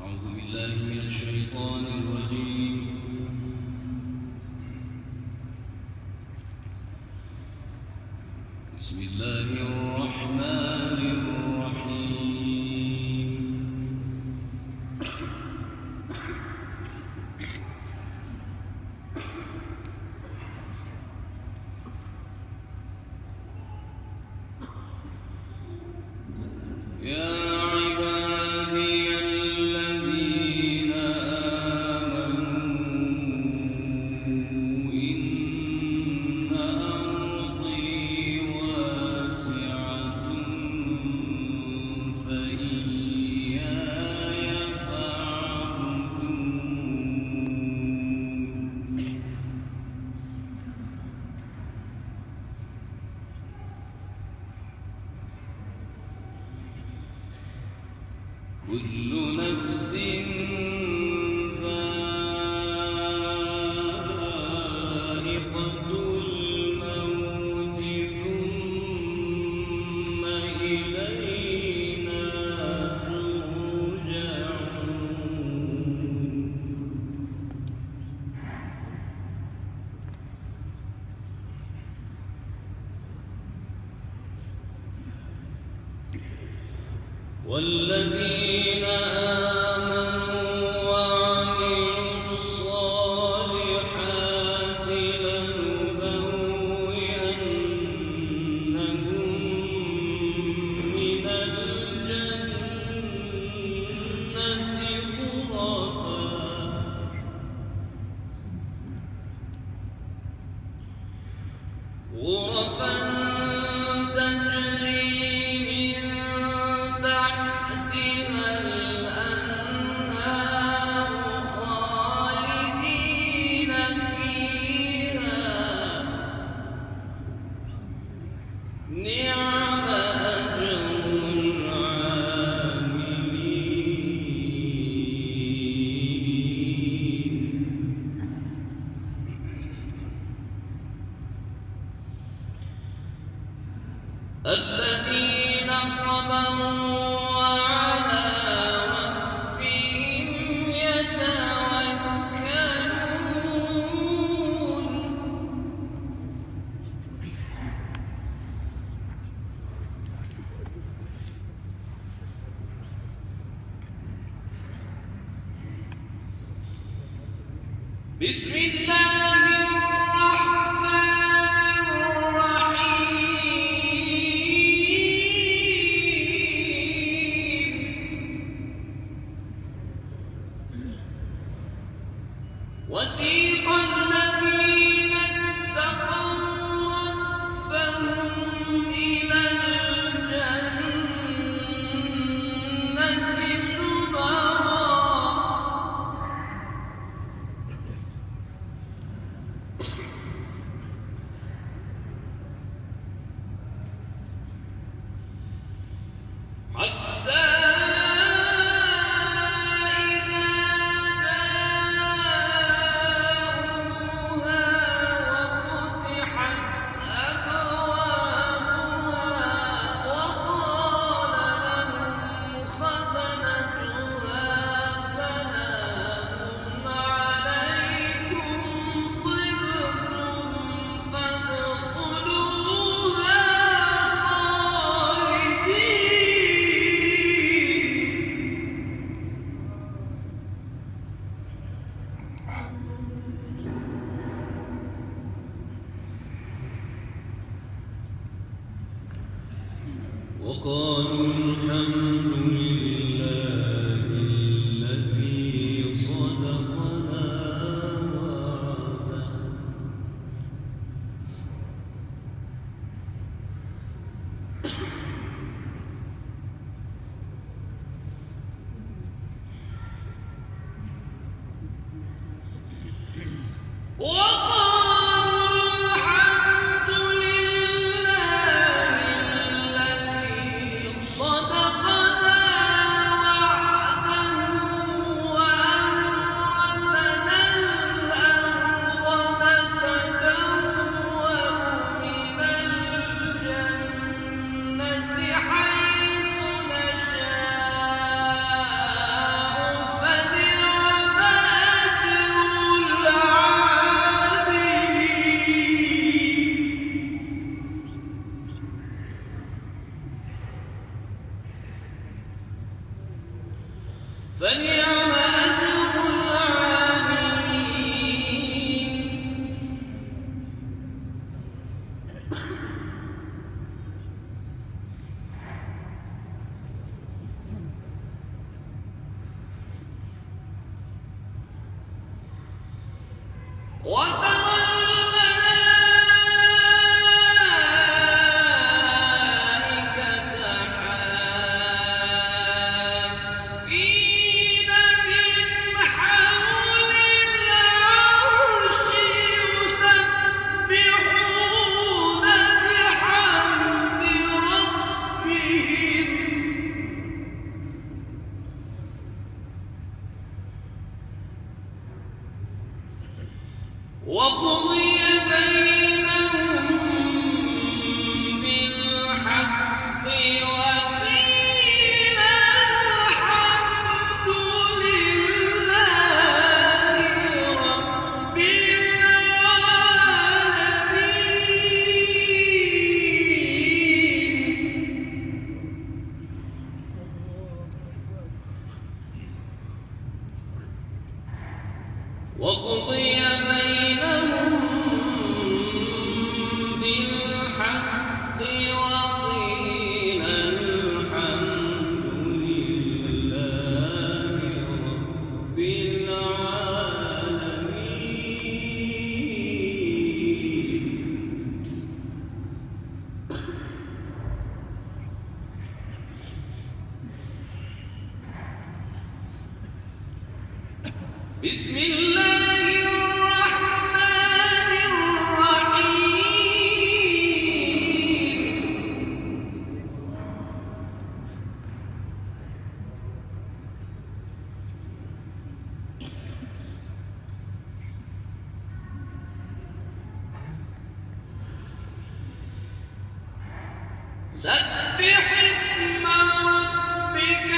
كل نفس والذين آمنوا وعملوا الصالحات لنبوئنهم من الجنة غرفا الذين صبروا وعلى ربهم يتوكلون بسم الله وسيق الذين اتقوا ربهم إلى الجنة زمرا حتى وقالوا الحمد لله الذي صدقنا وعده صدقنا فنعم أجر العاملين. وترى الملائكة حافين من حول العرش يسبحون بحمد ربهم وقضي بينهم بالحق وقيل الحمد لله رب العالمين. وقضي بينهم بالحق وقيل الحمد لله رب العالمين. بسم الله الرحمن الرحيم. سبح اسم ربك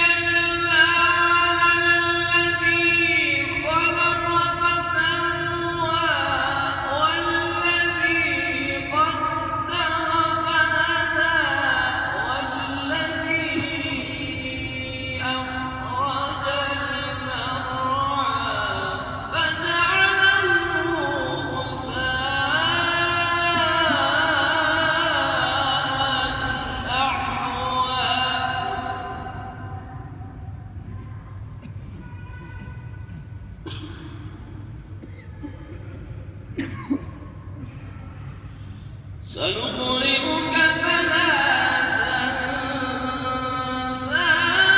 سنقرئك فلا تنسى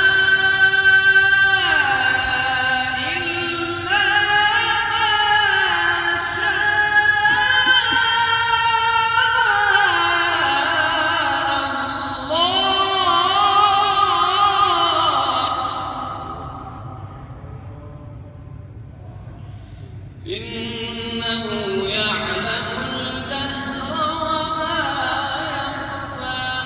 إلا ما شاء الله. إنه يعلم الجهر وما يخفى.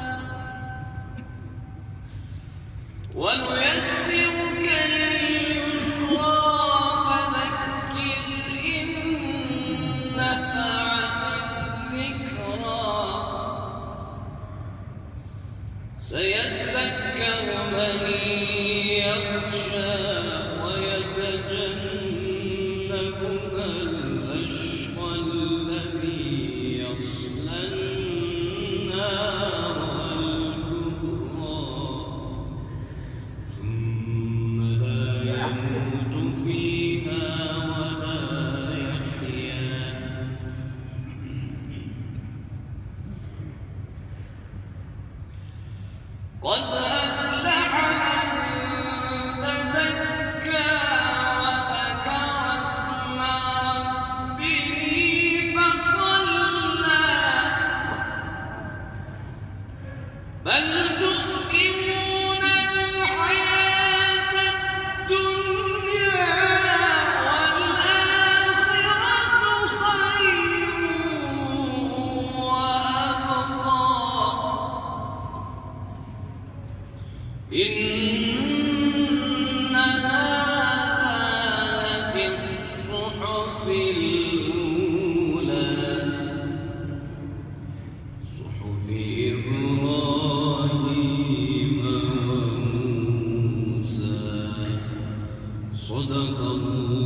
ونيسرك لليسرى فذكر إن نفعت الذكرى. سيذكر من يخشى ويتجنبها الأشقى الذي يصلى النار الكبرى ثم لا يموت فيها ولا يحيا. قد أفلح من تزكى وذكر اسم ربه فصلى. بل تؤثرون الحياة الدنيا والآخرة خير وأبقى. إن هذا لفي الصحف الأولى صحف إبراهيم وموسى. صدق الله